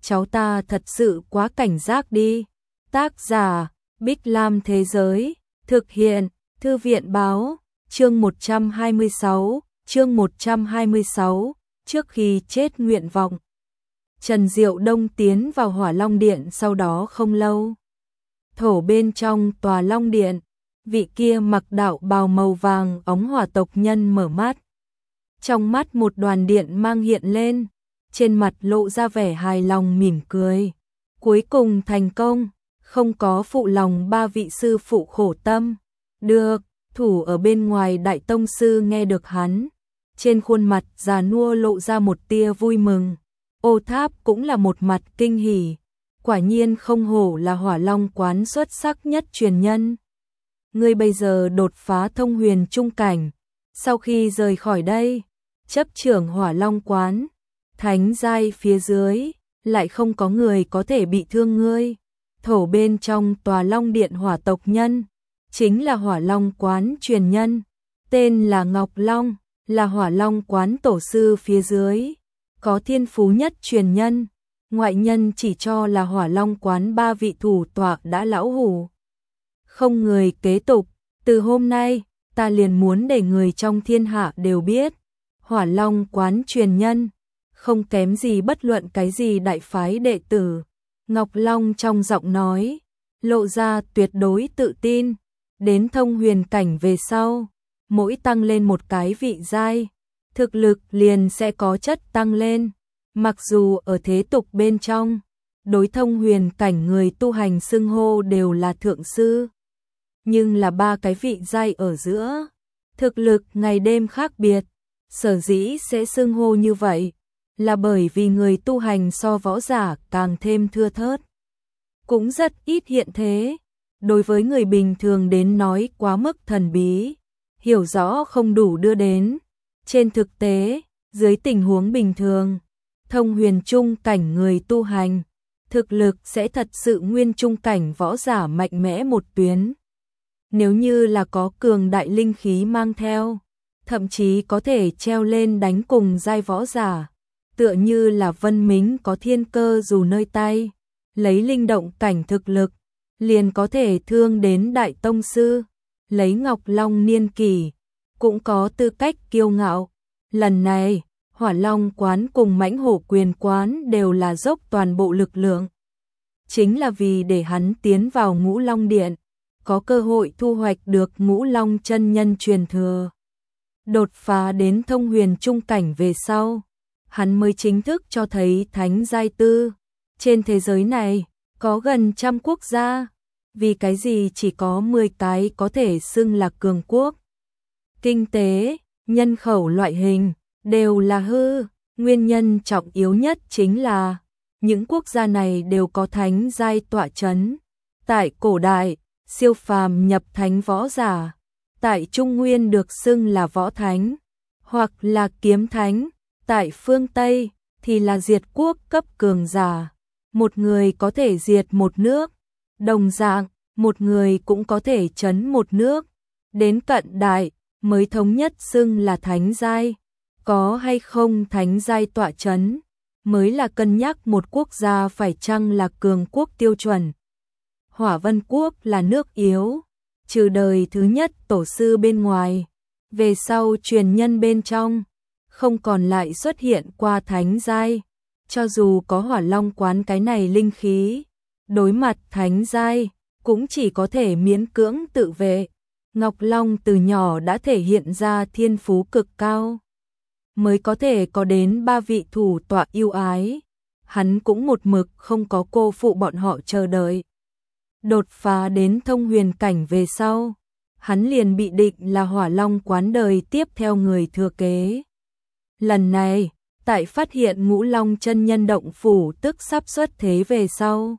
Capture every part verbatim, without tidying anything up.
cháu ta thật sự quá cảnh giác đi. Tác giả Bích Lam Thế Giới, thực hiện Thư viện Báo, chương một trăm hai mươi sáu, chương một trăm hai mươi sáu, trước khi chết nguyện vọng. Trần Diệu Đông tiến vào Hỏa Long Điện sau đó không lâu. Thổ bên trong tòa Long Điện, vị kia mặc đạo bào màu vàng óng hỏa tộc nhân mở mắt. Trong mắt một đoàn điện mang hiện lên, trên mặt lộ ra vẻ hài lòng mỉm cười. Cuối cùng thành công, không có phụ lòng ba vị sư phụ khổ tâm. Được, thủ ở bên ngoài Đại Tông Sư nghe được hắn. Trên khuôn mặt già nua lộ ra một tia vui mừng. Ô Tháp cũng là một mặt kinh hỉ. Quả nhiên không hổ là Hỏa Long quán xuất sắc nhất truyền nhân. Ngươi bây giờ đột phá thông huyền trung cảnh. Sau khi rời khỏi đây, chấp trưởng Hỏa Long quán, thánh giai phía dưới, lại không có người có thể bị thương ngươi. Thổ bên trong tòa Long Điện hỏa tộc nhân, chính là Hỏa Long quán truyền nhân, tên là Ngọc Long, là Hỏa Long quán tổ sư phía dưới, có thiên phú nhất truyền nhân. Ngoại nhân chỉ cho là Hỏa Long quán ba vị thủ tọa đã lão hủ, không người kế tục. Từ hôm nay, ta liền muốn để người trong thiên hạ đều biết, Hỏa Long quán truyền nhân, không kém gì bất luận cái gì đại phái đệ tử. Ngọc Long trong giọng nói, lộ ra tuyệt đối tự tin, đến thông huyền cảnh về sau, mỗi tăng lên một cái vị giai, thực lực liền sẽ có chất tăng lên. Mặc dù ở thế tục bên trong, đối thông huyền cảnh người tu hành xưng hô đều là thượng sư, nhưng là ba cái vị giai ở giữa, thực lực ngày đêm khác biệt. Sở dĩ sẽ xưng hô như vậy, là bởi vì người tu hành so võ giả càng thêm thưa thớt, cũng rất ít hiện thế. Đối với người bình thường đến nói quá mức thần bí, hiểu rõ không đủ đưa đến. Trên thực tế, dưới tình huống bình thường, thông huyền trung cảnh người tu hành, thực lực sẽ thật sự nguyên trung cảnh võ giả mạnh mẽ một tuyến. Nếu như là có cường đại linh khí mang theo, thậm chí có thể treo lên đánh cùng giai võ giả. Tựa như là Vân Mính có thiên cơ dù nơi tay, lấy linh động cảnh thực lực, liền có thể thương đến Đại Tông Sư. Lấy Ngọc Long niên kỷ, cũng có tư cách kiêu ngạo. Lần này, Hỏa Long quán cùng Mãnh Hổ Quyền quán đều là dốc toàn bộ lực lượng. Chính là vì để hắn tiến vào Ngũ Long Điện, có cơ hội thu hoạch được Ngũ Long chân nhân truyền thừa. Đột phá đến thông huyền trung cảnh về sau, hắn mới chính thức cho thấy thánh giai tư. Trên thế giới này, có gần trăm quốc gia, vì cái gì chỉ có mười cái có thể xưng là cường quốc. Kinh tế, nhân khẩu loại hình, đều là hư. Nguyên nhân trọng yếu nhất chính là, những quốc gia này đều có thánh giai tọa chấn. Tại cổ đại, siêu phàm nhập thánh võ giả, tại Trung Nguyên được xưng là võ thánh, hoặc là kiếm thánh. Tại phương Tây thì là diệt quốc cấp cường giả, một người có thể diệt một nước, đồng dạng, một người cũng có thể trấn một nước. Đến cận đại mới thống nhất xưng là thánh giai, có hay không thánh giai tọa trấn mới là cân nhắc một quốc gia phải chăng là cường quốc tiêu chuẩn. Hỏa Vân Quốc là nước yếu, trừ đời thứ nhất tổ sư bên ngoài, về sau truyền nhân bên trong không còn lại xuất hiện qua thánh giai. Cho dù có Hỏa Long quán cái này linh khí, đối mặt thánh giai cũng chỉ có thể miễn cưỡng tự vệ. Ngọc Long từ nhỏ đã thể hiện ra thiên phú cực cao, mới có thể có đến ba vị thủ tọa yêu ái. Hắn cũng một mực không có cô phụ bọn họ chờ đợi. Đột phá đến thông huyền cảnh về sau, hắn liền bị định là Hỏa Long quán đời tiếp theo người thừa kế. Lần này, tại phát hiện Ngũ Long chân nhân động phủ tức sắp xuất thế về sau,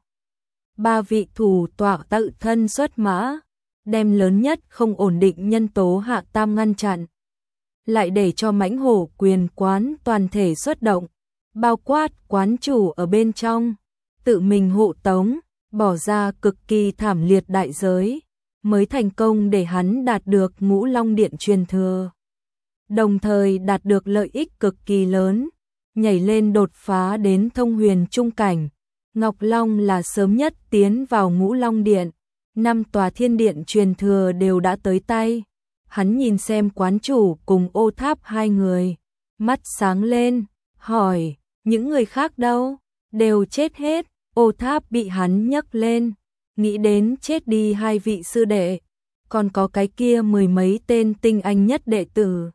ba vị thủ tọa tự thân xuất mã, đem lớn nhất không ổn định nhân tố Hạ Tam ngăn chặn, lại để cho Mãnh Hổ Quyền quán toàn thể xuất động, bao quát quán chủ ở bên trong, tự mình hộ tống, bỏ ra cực kỳ thảm liệt đại giới, mới thành công để hắn đạt được Ngũ Long Điện truyền thừa, đồng thời đạt được lợi ích cực kỳ lớn. nhảy lên đột phá đến thông huyền trung cảnh. Ngọc Long là sớm nhất tiến vào Ngũ Long Điện, năm tòa thiên điện truyền thừa đều đã tới tay. Hắn nhìn xem quán chủ cùng Ô Tháp hai người, mắt sáng lên, hỏi, những người khác đâu? Đều chết hết. Ô Tháp bị hắn nhấc lên, nghĩ đến chết đi hai vị sư đệ, còn có cái kia mười mấy tên tinh anh nhất đệ tử.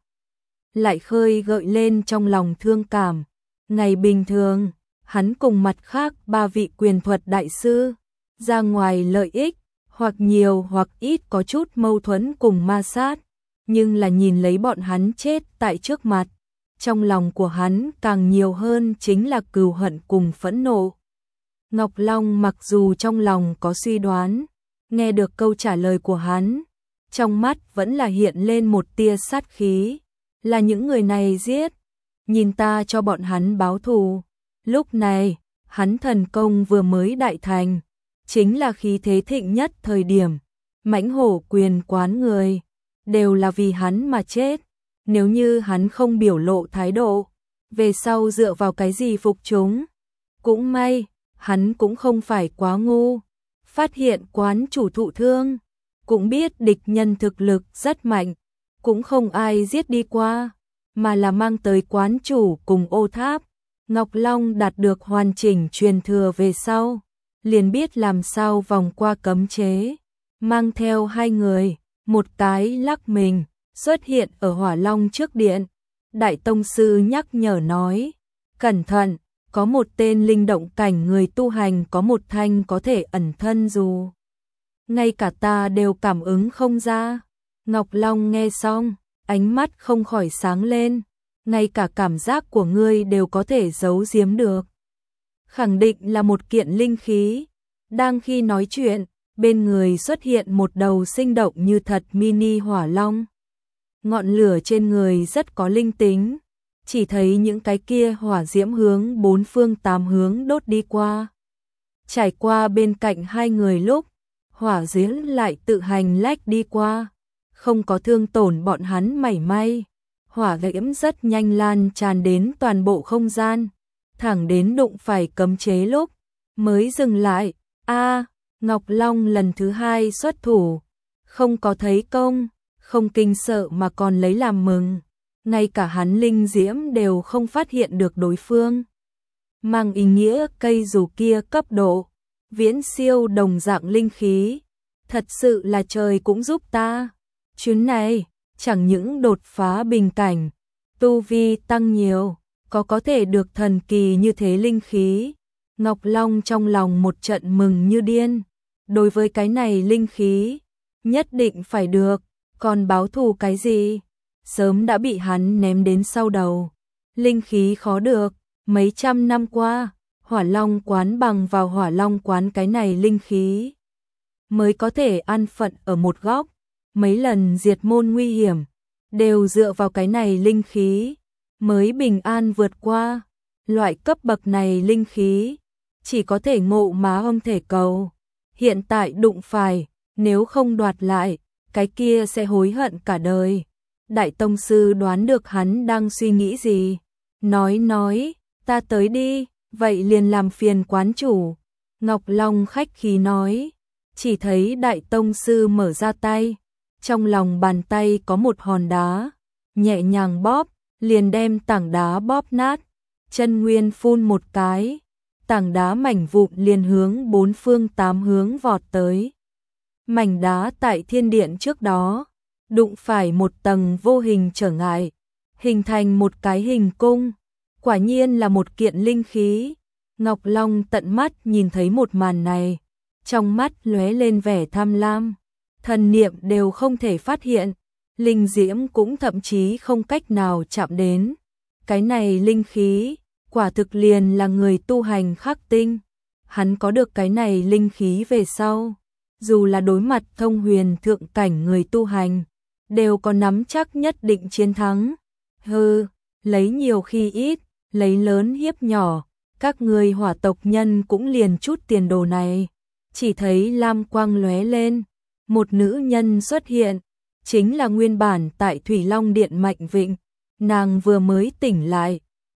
Lại khơi gợi lên trong lòng thương cảm. Ngày bình thường, hắn cùng mặt khác ba vị quyền thuật đại sư, ra ngoài lợi ích, hoặc nhiều hoặc ít có chút mâu thuẫn cùng ma sát, nhưng là nhìn lấy bọn hắn chết tại trước mặt, trong lòng của hắn càng nhiều hơn chính là cừu hận cùng phẫn nộ. Ngọc Long mặc dù trong lòng có suy đoán, nghe được câu trả lời của hắn, trong mắt vẫn là hiện lên một tia sát khí, là những người này giết, nhìn ta cho bọn hắn báo thù. Lúc này, hắn thần công vừa mới đại thành, chính là khí thế thịnh nhất thời điểm, mãnh hổ quyền quán người, đều là vì hắn mà chết. Nếu như hắn không biểu lộ thái độ, về sau dựa vào cái gì phục chúng? Cũng may, hắn cũng không phải quá ngu, phát hiện quán chủ thụ thương, cũng biết địch nhân thực lực rất mạnh, cũng không ai giết đi qua, mà là mang tới quán chủ cùng Ô Tháp. Ngọc Long đạt được hoàn chỉnh truyền thừa về sau, liền biết làm sao vòng qua cấm chế, mang theo hai người, một cái lắc mình, xuất hiện ở Hỏa Long trước điện. Đại tông sư nhắc nhở nói, cẩn thận, có một tên linh động cảnh người tu hành có một thanh có thể ẩn thân dù ngay cả ta đều cảm ứng không ra. Ngọc Long nghe xong, ánh mắt không khỏi sáng lên, ngay cả cảm giác của ngươi đều có thể giấu giếm được. Khẳng định là một kiện linh khí. Đang khi nói chuyện, bên người xuất hiện một đầu sinh động như thật mini hỏa long. Ngọn lửa trên người rất có linh tính, chỉ thấy những cái kia hỏa diễm hướng bốn phương tám hướng đốt đi qua. Trải qua bên cạnh hai người lúc, hỏa diễm lại tự hành lách đi qua, không có thương tổn bọn hắn mảy may. Hỏa diễm rất nhanh lan tràn đến toàn bộ không gian, thẳng đến đụng phải cấm chế lúc mới dừng lại. A, Ngọc Long lần thứ hai xuất thủ, không có thấy công, không kinh sợ mà còn lấy làm mừng, ngay cả hắn linh diễm đều không phát hiện được đối phương. Mang ý nghĩa cây dù kia cấp độ viễn siêu đồng dạng linh khí, thật sự là trời cũng giúp ta. Chuyến này chẳng những đột phá bình cảnh, tu vi tăng nhiều, có có thể được thần kỳ như thế linh khí. Ngọc Long trong lòng một trận mừng như điên, đối với cái này linh khí, nhất định phải được, còn báo thù cái gì, sớm đã bị hắn ném đến sau đầu. Linh khí khó được, mấy trăm năm qua, Hỏa Long quán bằng vào Hỏa Long quán cái này linh khí, mới có thể an phận ở một góc, mấy lần diệt môn nguy hiểm, đều dựa vào cái này linh khí, mới bình an vượt qua. Loại cấp bậc này linh khí, chỉ có thể ngộ mà không thể cầu. Hiện tại đụng phải, nếu không đoạt lại, cái kia sẽ hối hận cả đời. Đại tông sư đoán được hắn đang suy nghĩ gì, nói nói, ta tới đi, vậy liền làm phiền quán chủ. Ngọc Long khách khí nói, chỉ thấy đại tông sư mở ra tay, trong lòng bàn tay có một hòn đá, nhẹ nhàng bóp, liền đem tảng đá bóp nát, chân nguyên phun một cái, tảng đá mảnh vụn liền hướng bốn phương tám hướng vọt tới. Mảnh đá tại thiên điện trước đó, đụng phải một tầng vô hình trở ngại, hình thành một cái hình cung, quả nhiên là một kiện linh khí. Ngọc Long tận mắt nhìn thấy một màn này, trong mắt lóe lên vẻ tham lam, thần niệm đều không thể phát hiện, linh diễm cũng thậm chí không cách nào chạm đến. Cái này linh khí, quả thực liền là người tu hành khắc tinh. Hắn có được cái này linh khí về sau, dù là đối mặt thông huyền thượng cảnh người tu hành, đều có nắm chắc nhất định chiến thắng. Hừ, lấy nhiều khi ít, lấy lớn hiếp nhỏ, các người hỏa tộc nhân cũng liền chút tiền đồ này. Chỉ thấy lam quang lóe lên, một nữ nhân xuất hiện, chính là nguyên bản tại Thủy Long Điện Mạnh Vịnh. Nàng vừa mới tỉnh lại,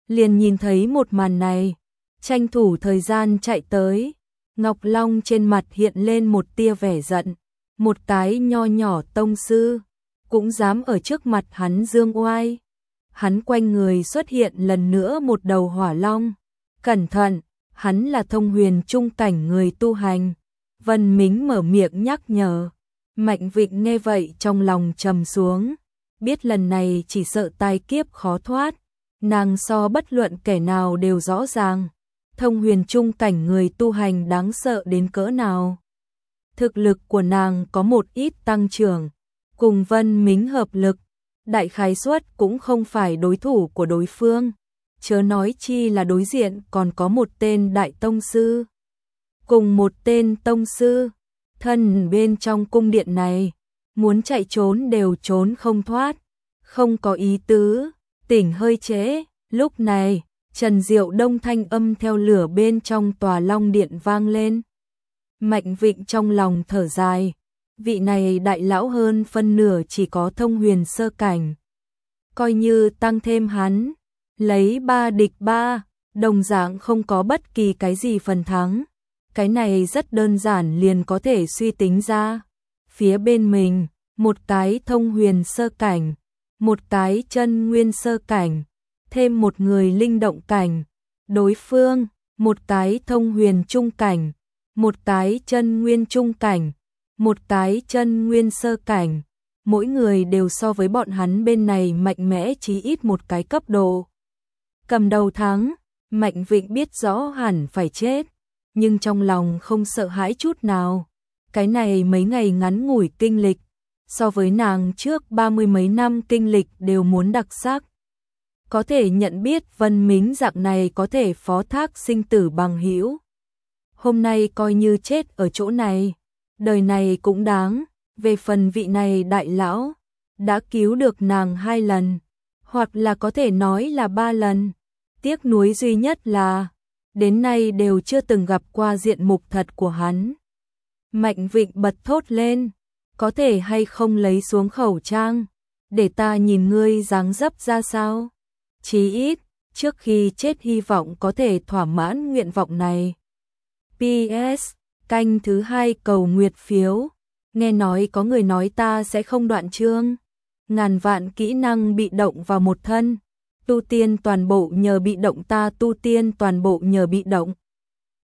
liền nhìn thấy một màn này, tranh thủ thời gian chạy tới. Ngọc Long trên mặt hiện lên một tia vẻ giận, một cái nho nhỏ tông sư, cũng dám ở trước mặt hắn dương oai. Hắn quanh người xuất hiện lần nữa một đầu hỏa long. Cẩn thận, hắn là thông huyền trung cảnh người tu hành. Vân Mính mở miệng nhắc nhở. Mạnh Vịnh nghe vậy trong lòng trầm xuống, biết lần này chỉ sợ tai kiếp khó thoát. Nàng so bất luận kẻ nào đều rõ ràng, thông huyền trung cảnh người tu hành đáng sợ đến cỡ nào. Thực lực của nàng có một ít tăng trưởng, cùng Vân Mính hợp lực, đại khái suất cũng không phải đối thủ của đối phương, chớ nói chi là đối diện còn có một tên đại tông sư. Cùng một tên tông sư, thân bên trong cung điện này, muốn chạy trốn đều trốn không thoát, không có ý tứ, tỉnh hơi trễ. Lúc này, Trần Diệu Đông thanh âm theo lửa bên trong tòa Long Điện vang lên. Mạnh Vịnh trong lòng thở dài, vị này đại lão hơn phân nửa chỉ có thông huyền sơ cảnh. Coi như tăng thêm hắn, lấy ba địch ba, đồng dạng không có bất kỳ cái gì phần thắng. Cái này rất đơn giản liền có thể suy tính ra. Phía bên mình, một cái thông huyền sơ cảnh, một cái chân nguyên sơ cảnh, thêm một người linh động cảnh. Đối phương, một cái thông huyền trung cảnh, một cái chân nguyên trung cảnh, một cái chân nguyên sơ cảnh. Mỗi người đều so với bọn hắn bên này mạnh mẽ chí ít một cái cấp độ. Cầm đầu thắng, Mạnh Vịnh biết rõ hẳn phải chết, nhưng trong lòng không sợ hãi chút nào. Cái này mấy ngày ngắn ngủi kinh lịch, so với nàng trước ba mươi mấy năm kinh lịch đều muốn đặc sắc. Có thể nhận biết Vân Mính dạng này có thể phó thác sinh tử bằng hữu. Hôm nay coi như chết ở chỗ này, đời này cũng đáng. Về phần vị này đại lão, đã cứu được nàng hai lần, hoặc là có thể nói là ba lần. Tiếc nuối duy nhất là, đến nay đều chưa từng gặp qua diện mục thật của hắn. Mạnh Vịnh bật thốt lên, có thể hay không lấy xuống khẩu trang, để ta nhìn ngươi dáng dấp ra sao. Chí ít, trước khi chết hy vọng có thể thỏa mãn nguyện vọng này. pê ét. Canh thứ hai cầu nguyệt phiếu. Nghe nói có người nói ta sẽ không đoạn chương. Ngàn vạn kỹ năng bị động vào một thân. Tu tiên toàn bộ nhờ bị động, ta tu tiên toàn bộ nhờ bị động.